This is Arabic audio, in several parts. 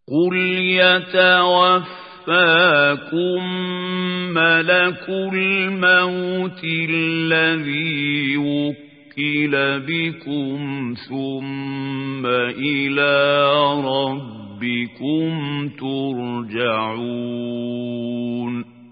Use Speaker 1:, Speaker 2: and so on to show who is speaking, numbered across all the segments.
Speaker 1: قل يتوفاكم ملك الموت الذي وكل بكم ثم إلى ربكم ترجعون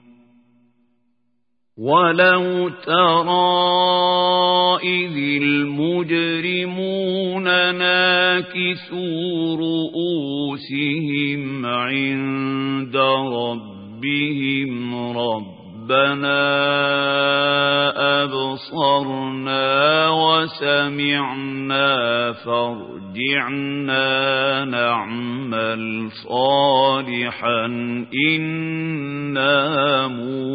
Speaker 1: ولو ترى إذ المجرمون ناكسوا رؤوسهم عند ربهم ربنا أبصرنا وسمعنا فارجعنا نعمل صالحا إنا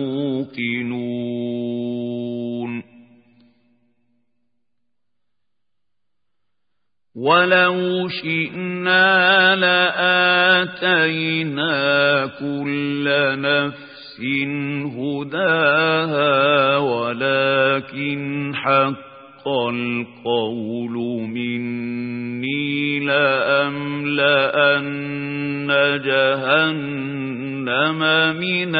Speaker 1: موقنون ولو شئنا لآتينا كل نفس هداها ولكن حق القول مني لأملأن جهنم من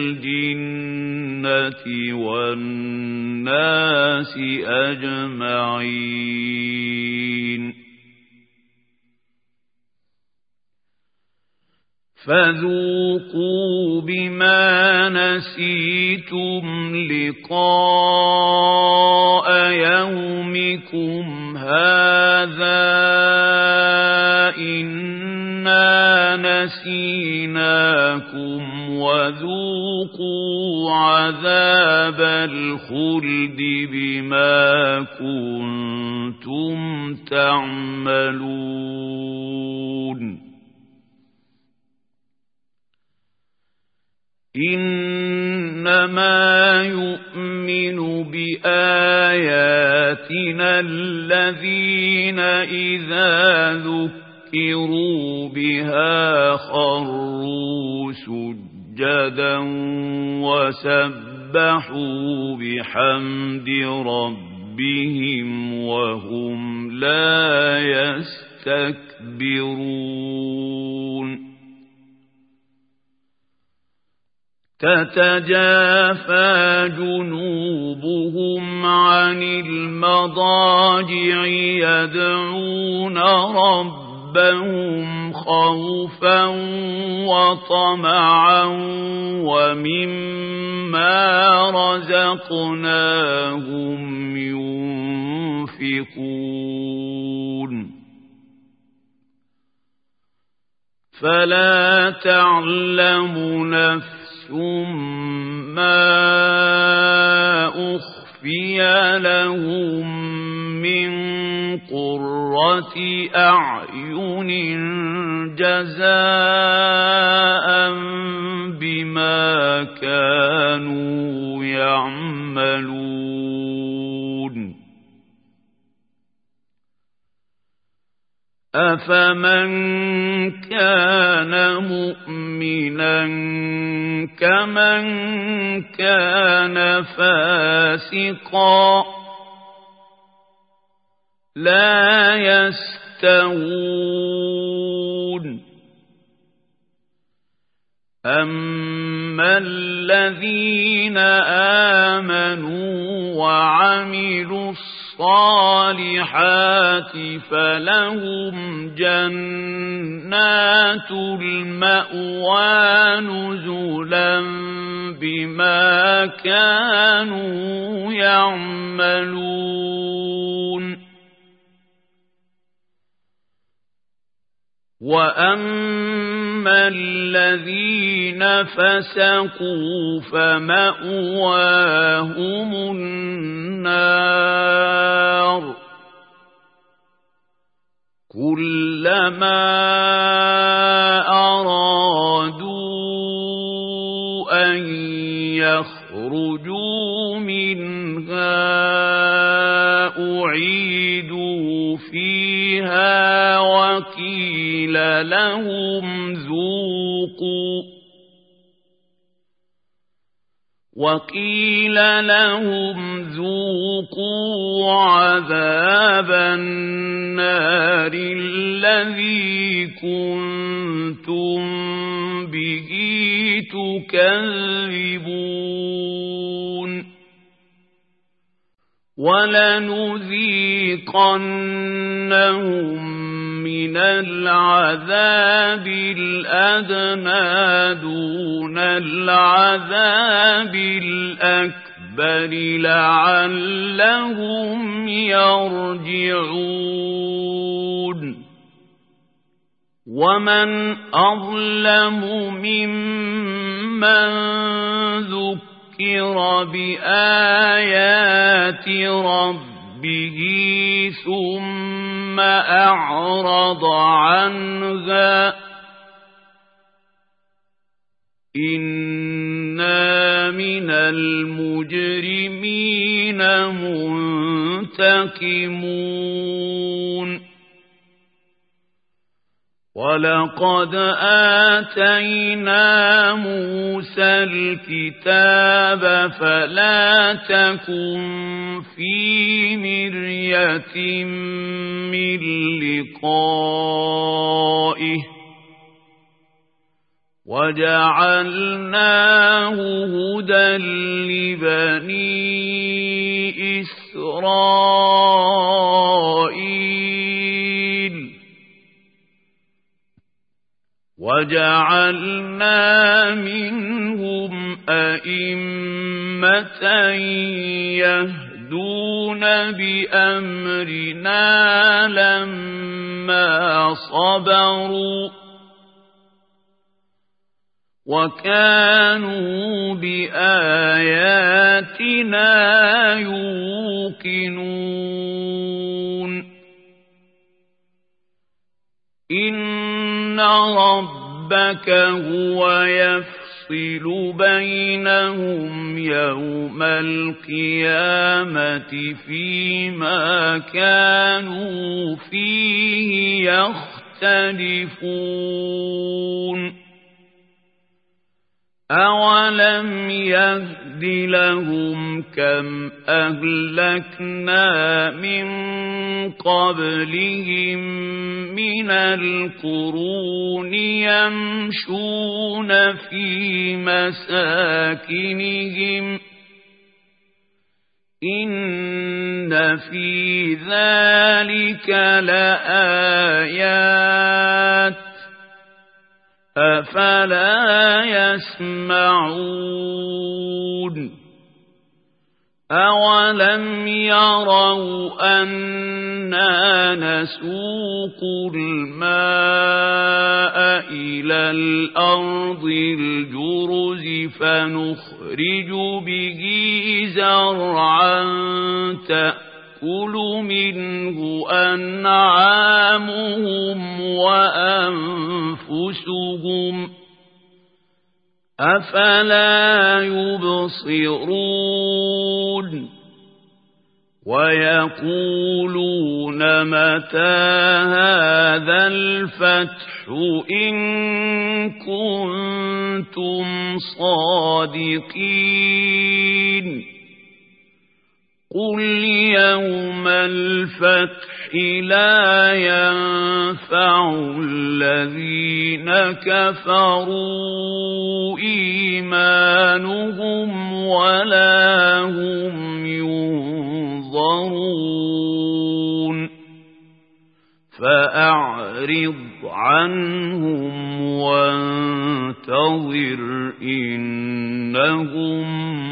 Speaker 1: الجنة والناس أجمعين فذوقوا بما نسيتم لقاء يومكم هذا إنا نسيناكم وذوقوا عذاب الخلد بما كنتم تعملون إنما يؤمن بآياتنا الذين إذا ذكروا بها خروا سجدا وسبحوا بحمد ربهم وهم لا يستكبرون تتجافى جنوبهم عن المضاجع يدعون ربهم خوفا وطمعا ومما رزقناهم ينفقون فلا تعلم نفس ما أخفي لهم من قرة أعين جزاء بما كانوا يعملون أفمن كان مؤمنا كمن كان فاسقا لا يستوون أما الذين آمنوا وعملوا الصالحات فلهم جنات المأوى نزلا بما كانوا يعملون وأما الذين فسقوا فمأواهم النار كلما أرادوا أن يخرجوا منها أعيدوا فيها وقيل لهم وقيل لهم ذوقوا عذاب النار الذي كنتم به تكذبون ولنذيقنهم من العذاب الأدنى دون العذاب الأكبر لعلهم يرجعون ومن أظلم ممن ذكر بآيات ربه ثم أعرض عنها إنا من المجرمين منتقمون ولقد آتينا موسى الكتاب فلا تكن في مرية من لقائه وجعلناه هدى لبني إسرائيل وجعلنا منهم أئمة يهدون بأمرنا لما صبروا وكانوا بآياتنا يوقنون إن ربك هو يفصل بينهم يوم القيامة فيما كانوا فيه يختلفون أولم يهد لهم كم أهلكنا من قبلهم من القرون يمشون في مساكنهم إن في ذلك لآيات أفلا يسمعون أولم يروا أنا نسوق الماء إلى الأرض الجرز فنخرج به زرعا تأكل منه أنعامهم وأنفسهم أفلا يبصرون ويقولون متى هذا الفتح إن كنتم صادقين قل يوم الفتح لا ينفع الذين كفروا إيمانهم ولا هم ينظرون فأعرض عنهم وانتظر إنهم